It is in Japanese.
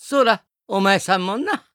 そら、お前さんもな。